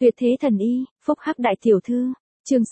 Tuyệt thế thần y, phúc hắc đại tiểu thư, chương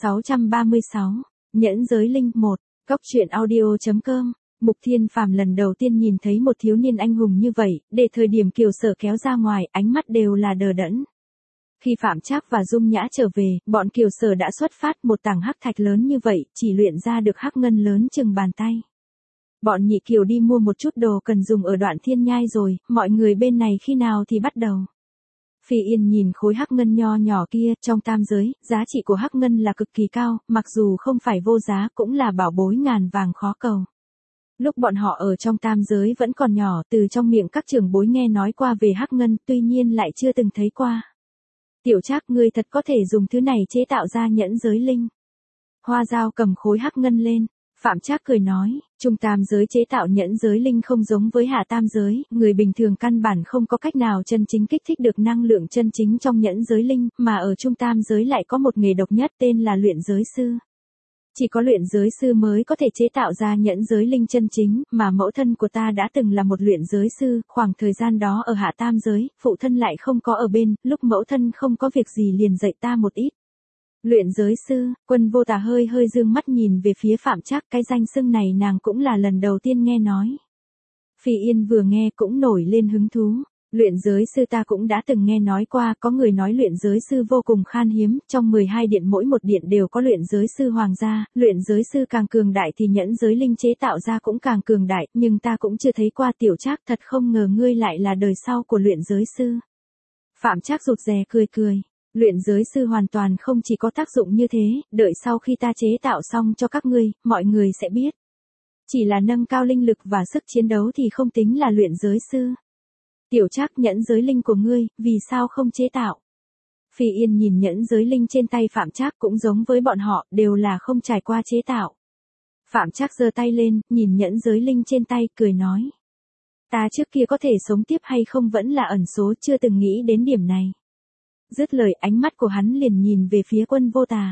636, nhẫn giới linh 1, góc truyện audio.com. Mục Thiên Phàm lần đầu tiên nhìn thấy một thiếu niên anh hùng như vậy, để thời điểm Kiều Sở kéo ra ngoài, ánh mắt đều là đờ đẫn. Khi Phạm Trác và Dung Nhã trở về, bọn Kiều Sở đã xuất phát một tảng hắc thạch lớn như vậy, chỉ luyện ra được hắc ngân lớn chừng bàn tay. Bọn Nhị Kiều đi mua một chút đồ cần dùng ở Đoạn Thiên Nhai rồi, mọi người bên này khi nào thì bắt đầu. Phi Yên nhìn khối hắc ngân nho nhỏ kia, trong tam giới, giá trị của hắc ngân là cực kỳ cao, mặc dù không phải vô giá cũng là bảo bối ngàn vàng khó cầu. Lúc bọn họ ở trong tam giới vẫn còn nhỏ, từ trong miệng các trưởng bối nghe nói qua về hắc ngân, tuy nhiên lại chưa từng thấy qua. Tiểu Trác, ngươi thật có thể dùng thứ này chế tạo ra nhẫn giới linh. Hoa Dao cầm khối hắc ngân lên. Phạm Trác cười nói, trung tam giới chế tạo nhẫn giới linh không giống với hạ tam giới, người bình thường căn bản không có cách nào chân chính kích thích được năng lượng chân chính trong nhẫn giới linh, mà ở trung tam giới lại có một nghề độc nhất tên là luyện giới sư. Chỉ có luyện giới sư mới có thể chế tạo ra nhẫn giới linh chân chính, mà mẫu thân của ta đã từng là một luyện giới sư, khoảng thời gian đó ở hạ tam giới, phụ thân lại không có ở bên, lúc mẫu thân không có việc gì liền dạy ta một ít. Luyện giới sư, Quân Vô Tà hơi dương mắt nhìn về phía Phạm Trác, cái danh xưng này nàng cũng là lần đầu tiên nghe nói. Phi Yên vừa nghe cũng nổi lên hứng thú. Luyện giới sư ta cũng đã từng nghe nói qua, có người nói luyện giới sư vô cùng khan hiếm, trong 12 điện mỗi một điện đều có luyện giới sư hoàng gia, luyện giới sư càng cường đại thì nhẫn giới linh chế tạo ra cũng càng cường đại, nhưng ta cũng chưa thấy qua. Tiểu Trác, thật không ngờ ngươi lại là đời sau của luyện giới sư. Phạm Trác rụt rè cười. Luyện giới sư hoàn toàn không chỉ có tác dụng như thế, đợi sau khi ta chế tạo xong cho các ngươi, mọi người sẽ biết. Chỉ là nâng cao linh lực và sức chiến đấu thì không tính là luyện giới sư. Tiểu Trác, nhẫn giới linh của ngươi, vì sao không chế tạo? Phi Yên nhìn nhẫn giới linh trên tay Phạm Trác cũng giống với bọn họ, đều là không trải qua chế tạo. Phạm Trác giơ tay lên, nhìn nhẫn giới linh trên tay, cười nói. Ta trước kia có thể sống tiếp hay không vẫn là ẩn số, chưa từng nghĩ đến điểm này. Dứt lời, ánh mắt của hắn liền nhìn về phía Quân Vô Tà.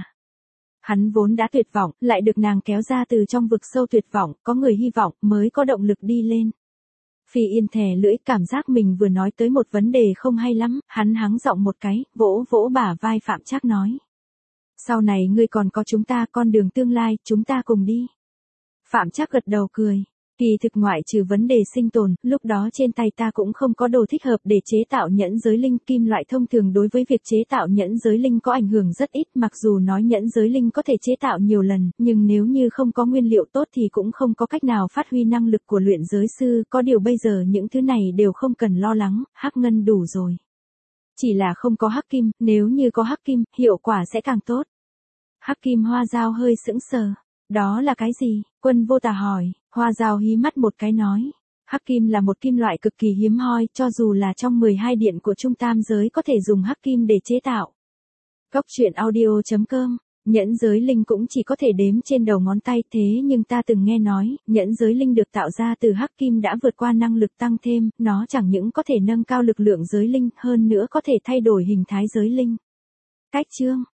Hắn vốn đã tuyệt vọng, lại được nàng kéo ra từ trong vực sâu tuyệt vọng, có người hy vọng mới có động lực đi lên. Phi Yên thè lưỡi, cảm giác mình vừa nói tới một vấn đề không hay lắm, hắn hắng giọng một cái, vỗ bả vai Phạm Trác nói. Sau này ngươi còn có chúng ta, con đường tương lai, chúng ta cùng đi. Phạm Trác gật đầu cười. Kỳ thực ngoại trừ vấn đề sinh tồn, lúc đó trên tay ta cũng không có đồ thích hợp để chế tạo nhẫn giới linh. Kim loại thông thường đối với việc chế tạo nhẫn giới linh có ảnh hưởng rất ít, mặc dù nói nhẫn giới linh có thể chế tạo nhiều lần, nhưng nếu như không có nguyên liệu tốt thì cũng không có cách nào phát huy năng lực của luyện giới sư, có điều bây giờ những thứ này đều không cần lo lắng, hắc ngân đủ rồi. Chỉ là không có hắc kim, nếu như có hắc kim, hiệu quả sẽ càng tốt. Hắc kim. Hoa Dao hơi sững sờ. Đó là cái gì? Quân Vô Tà hỏi. Hoa Dao hí mắt một cái nói. Hắc kim là một kim loại cực kỳ hiếm hoi, cho dù là trong 12 điện của trung tam giới có thể dùng hắc kim để chế tạo. Góc truyện audio.com. Nhẫn giới linh cũng chỉ có thể đếm trên đầu ngón tay, thế nhưng ta từng nghe nói, nhẫn giới linh được tạo ra từ hắc kim đã vượt qua năng lực tăng thêm, nó chẳng những có thể nâng cao lực lượng giới linh, hơn nữa có thể thay đổi hình thái giới linh. Cách chương.